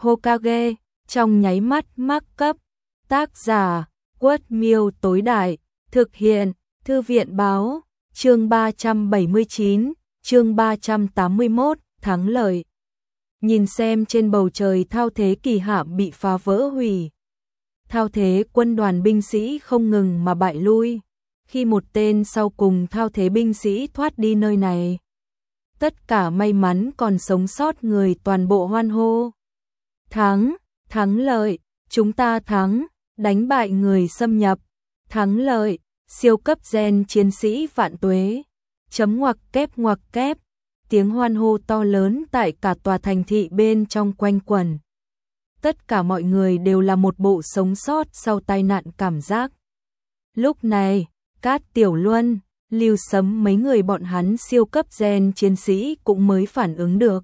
Hokage, trong nháy mắt mắc cấp. Tác giả, Quất Miêu tối đại, thực hiện, Thư viện báo, chương 379, chương 381, thắng lợi. Nhìn xem trên bầu trời thao thế kỳ hạm bị phá vỡ hủy. Thao thế quân đoàn binh sĩ không ngừng mà bại lui. Khi một tên sau cùng thao thế binh sĩ thoát đi nơi này, tất cả may mắn còn sống sót người toàn bộ hoan hô. Thắng, thắng lợi, chúng ta thắng, đánh bại người xâm nhập, thắng lợi, siêu cấp gen chiến sĩ vạn tuế. Chấm ngoặc kép, tiếng hoan hô to lớn tại cả tòa thành thị bên trong quanh quẩn. Tất cả mọi người đều là một bộ sống sót sau tai nạn cảm giác. Lúc này, Cát Tiểu Luân, Lưu Sấm mấy người bọn hắn siêu cấp gen chiến sĩ cũng mới phản ứng được.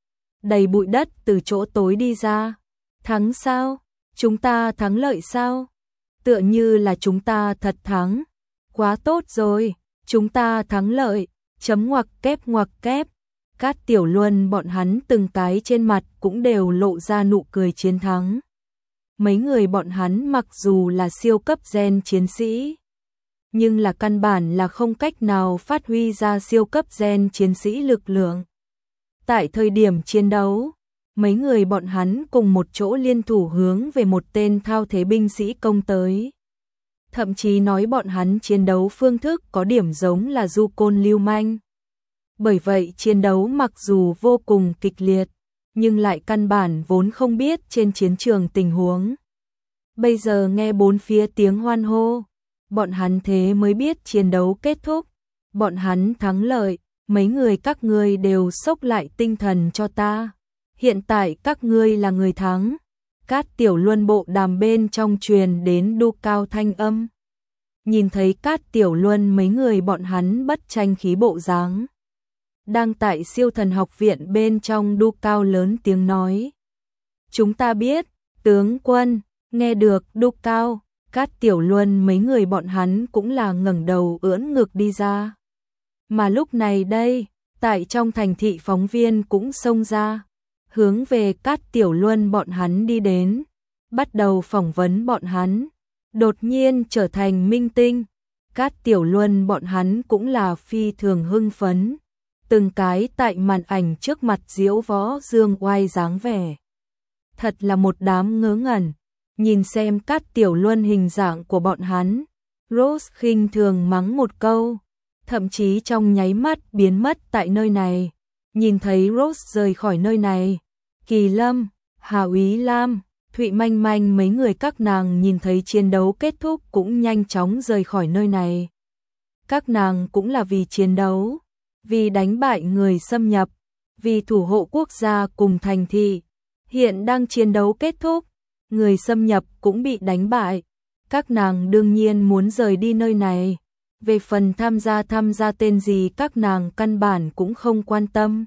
Đầy bụi đất từ chỗ tối đi ra. Thắng sao? Chúng ta thắng lợi sao? Tựa như là chúng ta thật thắng. Quá tốt rồi, chúng ta thắng lợi. Chấm ngoặc kép. Cát Tiểu Luân bọn hắn từng cái trên mặt cũng đều lộ ra nụ cười chiến thắng. Mấy người bọn hắn mặc dù là siêu cấp gen chiến sĩ, nhưng là căn bản là không cách nào phát huy ra siêu cấp gen chiến sĩ lực lượng. Tại thời điểm chiến đấu, mấy người bọn hắn cùng một chỗ liên thủ hướng về một tên thao thế binh sĩ công tới. Thậm chí nói bọn hắn chiến đấu phương thức có điểm giống là du côn lưu manh. Bởi vậy chiến đấu mặc dù vô cùng kịch liệt, nhưng lại căn bản vốn không biết trên chiến trường tình huống. Bây giờ nghe bốn phía tiếng hoan hô, bọn hắn thế mới biết chiến đấu kết thúc, bọn hắn thắng lợi, mấy người các ngươi đều xốc lại tinh thần cho ta. Hiện tại các ngươi là người thắng. Cát Tiểu Luân bộ đàm bên trong truyền đến đu cao thanh âm. Nhìn thấy Cát Tiểu Luân mấy người bọn hắn bất tranh khí bộ dáng, đang tại siêu thần học viện bên trong đu cao lớn tiếng nói. Chúng ta biết, tướng quân, nghe được đu cao, Cát Tiểu Luân mấy người bọn hắn cũng là ngẩng đầu ưỡn ngực đi ra. Mà lúc này đây, tại trong thành thị phóng viên cũng xông ra, hướng về Cát Tiểu Luân bọn hắn đi đến, bắt đầu phỏng vấn bọn hắn, đột nhiên trở thành minh tinh. Cát Tiểu Luân bọn hắn cũng là phi thường hưng phấn, từng cái tại màn ảnh trước mặt diễu võ dương oai dáng vẻ. Thật là một đám ngớ ngẩn, nhìn xem Cát Tiểu Luân hình dạng của bọn hắn, Rose khinh thường mắng một câu, thậm chí trong nháy mắt biến mất tại nơi này. Nhìn thấy Rose rời khỏi nơi này, Kỳ Lâm, Hà Úy Lam, Thụy Manh Manh mấy người các nàng nhìn thấy chiến đấu kết thúc cũng nhanh chóng rời khỏi nơi này. Các nàng cũng là vì chiến đấu, vì đánh bại người xâm nhập, vì thủ hộ quốc gia cùng thành thị. Hiện đang chiến đấu kết thúc, người xâm nhập cũng bị đánh bại. Các nàng đương nhiên muốn rời đi nơi này. Về phần tham gia tên gì các nàng căn bản cũng không quan tâm.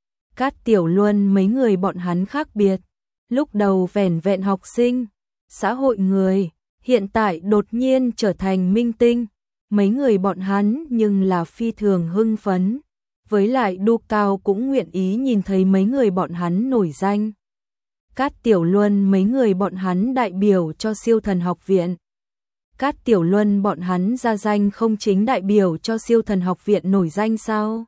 Cát Tiểu Luân mấy người bọn hắn khác biệt. Lúc đầu vẻn vẹn học sinh, xã hội người, hiện tại đột nhiên trở thành minh tinh. Mấy người bọn hắn nhưng là phi thường hưng phấn. Với lại đu cao cũng nguyện ý nhìn thấy mấy người bọn hắn nổi danh. Cát Tiểu Luân mấy người bọn hắn đại biểu cho siêu thần học viện. Cát Tiểu Luân bọn hắn ra danh không chính đại biểu cho siêu thần học viện nổi danh sao?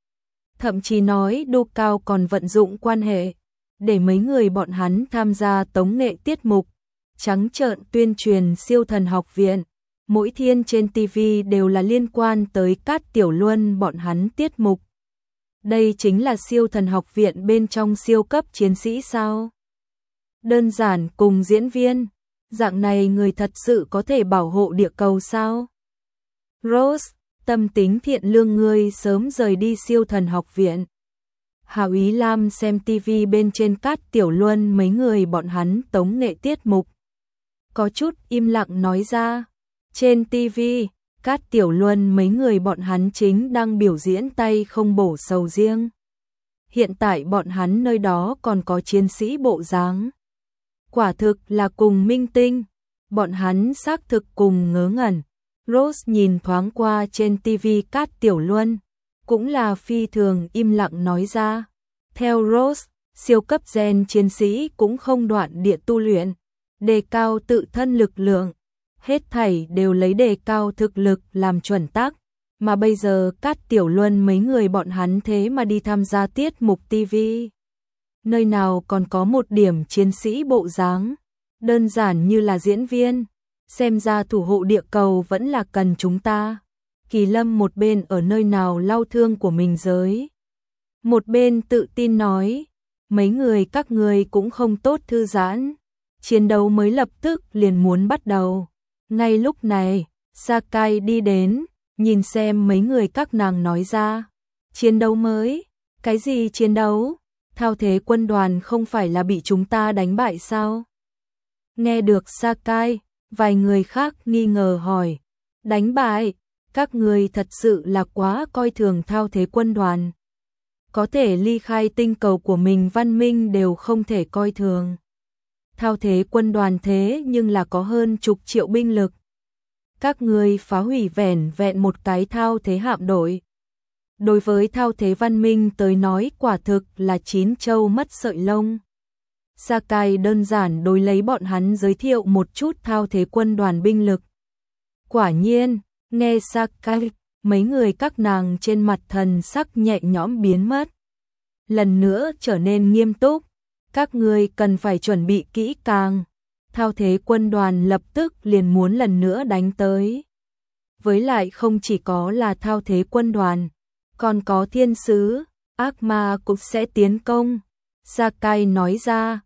Thậm chí nói đu cao còn vận dụng quan hệ, để mấy người bọn hắn tham gia tống nghệ tiết mục, trắng trợn tuyên truyền siêu thần học viện. Mỗi thiên trên TV đều là liên quan tới Cát Tiểu Luân bọn hắn tiết mục. Đây chính là siêu thần học viện bên trong siêu cấp chiến sĩ sao? Đơn giản cùng diễn viên, dạng này người thật sự có thể bảo hộ địa cầu sao? Rose, tâm tính thiện lương ngươi sớm rời đi siêu thần học viện. Hà Úy Lam xem TV bên trên Cát Tiểu Luân mấy người bọn hắn tống nghệ tiết mục, có chút im lặng nói ra. Trên TV, Cát Tiểu Luân mấy người bọn hắn chính đang biểu diễn tay không bổ sầu riêng. Hiện tại bọn hắn nơi đó còn có chiến sĩ bộ dáng. Quả thực là cùng minh tinh, bọn hắn xác thực cùng ngớ ngẩn. Rose nhìn thoáng qua trên TV Cát Tiểu Luân, cũng là phi thường im lặng nói ra. Theo Rose, siêu cấp gen chiến sĩ cũng không đoạn địa tu luyện, đề cao tự thân lực lượng, hết thảy đều lấy đề cao thực lực làm chuẩn tắc, mà bây giờ Cát Tiểu Luân mấy người bọn hắn thế mà đi tham gia tiết mục TV. Nơi nào còn có một điểm chiến sĩ bộ dáng, đơn giản như là diễn viên, xem ra thủ hộ địa cầu vẫn là cần chúng ta. Kỳ Lâm một bên ở nơi nào lau thương của mình giới, một bên tự tin nói, mấy người các người cũng không tốt thư giãn, chiến đấu mới lập tức liền muốn bắt đầu. Ngay lúc này, Sakai đi đến, nhìn xem mấy người các nàng nói ra, chiến đấu mới, cái gì chiến đấu? Thao thế quân đoàn không phải là bị chúng ta đánh bại sao? Nghe được Sakai, vài người khác nghi ngờ hỏi, đánh bại? Các người thật sự là quá coi thường thao thế quân đoàn. Có thể ly khai tinh cầu của mình văn minh đều không thể coi thường. Thao thế quân đoàn thế nhưng là có hơn chục triệu binh lực. Các người phá hủy vẻn vẹn một cái thao thế hạm đội. Đối với thao thế văn minh tới nói quả thực là chín châu mất sợi lông. Sakai đơn giản đối lấy bọn hắn giới thiệu một chút thao thế quân đoàn binh lực. Quả nhiên, nghe Sakai, mấy người các nàng trên mặt thần sắc nhẹ nhõm biến mất. Lần nữa trở nên nghiêm túc, các người cần phải chuẩn bị kỹ càng. Thao thế quân đoàn lập tức liền muốn lần nữa đánh tới. Với lại không chỉ có là thao thế quân đoàn, còn có thiên sứ, ác ma cũng sẽ tiến công. Sakai nói ra,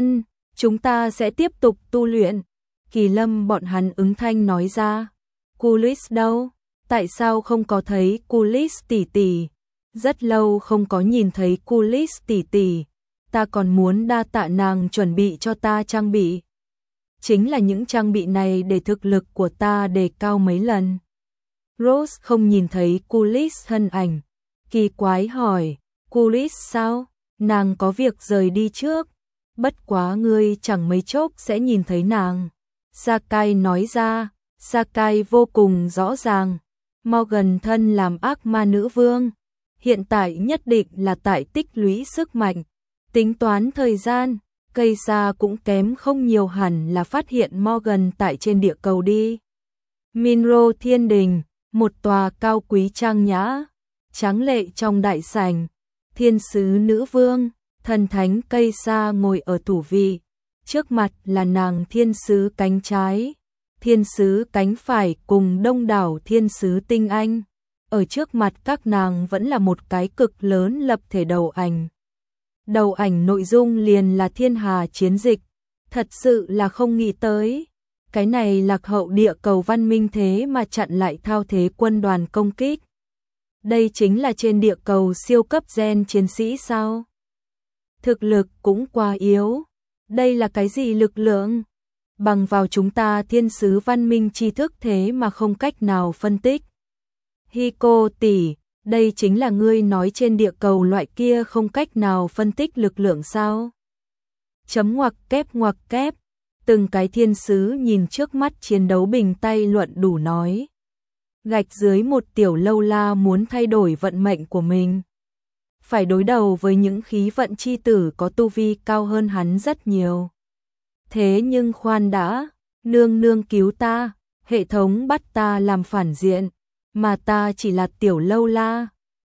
chúng ta sẽ tiếp tục tu luyện. Kỳ Lâm bọn hắn ứng thanh nói ra, Kulis đâu? Tại sao không có thấy Kulis tỷ tỷ? Rất lâu không có nhìn thấy Kulis tỷ tỷ, ta còn muốn đa tạ nàng chuẩn bị cho ta trang bị. Chính là những trang bị này để thực lực của ta đề cao mấy lần. Rose không nhìn thấy Kulis thân ảnh, kỳ quái hỏi, Kulis sao? Nàng có việc rời đi trước, bất quá ngươi chẳng mấy chốc sẽ nhìn thấy nàng. Sakai nói ra, Sakai vô cùng rõ ràng, Morgan thân làm ác ma nữ vương, hiện tại nhất định là tại tích lũy sức mạnh, tính toán thời gian, cây xa cũng kém không nhiều hẳn là phát hiện Morgan tại trên địa cầu đi. Minro Thiên Đình, một tòa cao quý trang nhã, tráng lệ trong đại sảnh, thiên sứ nữ vương, thần thánh cây xa ngồi ở thủ vị, trước mặt là nàng thiên sứ cánh trái, thiên sứ cánh phải cùng đông đảo thiên sứ tinh anh. Ở trước mặt các nàng vẫn là một cái cực lớn lập thể đầu ảnh. Đầu ảnh nội dung liền là thiên hà chiến dịch, thật sự là không nghĩ tới. Cái này lạc hậu địa cầu văn minh thế mà chặn lại thao thế quân đoàn công kích. Đây chính là trên địa cầu siêu cấp gen chiến sĩ sao? Thực lực cũng quá yếu. Đây là cái gì lực lượng? Bằng vào chúng ta thiên sứ văn minh tri thức thế mà không cách nào phân tích. Hiko tỷ, đây chính là ngươi nói trên địa cầu loại kia không cách nào phân tích lực lượng sao? Chấm ngoặc kép, từng cái thiên sứ nhìn trước mắt chiến đấu bình tay luận đủ nói. Gạch dưới một tiểu lâu la muốn thay đổi vận mệnh của mình. Phải đối đầu với những khí vận chi tử có tu vi cao hơn hắn rất nhiều. Thế nhưng khoan đã, nương nương cứu ta, hệ thống bắt ta làm phản diện, mà ta chỉ là tiểu lâu la,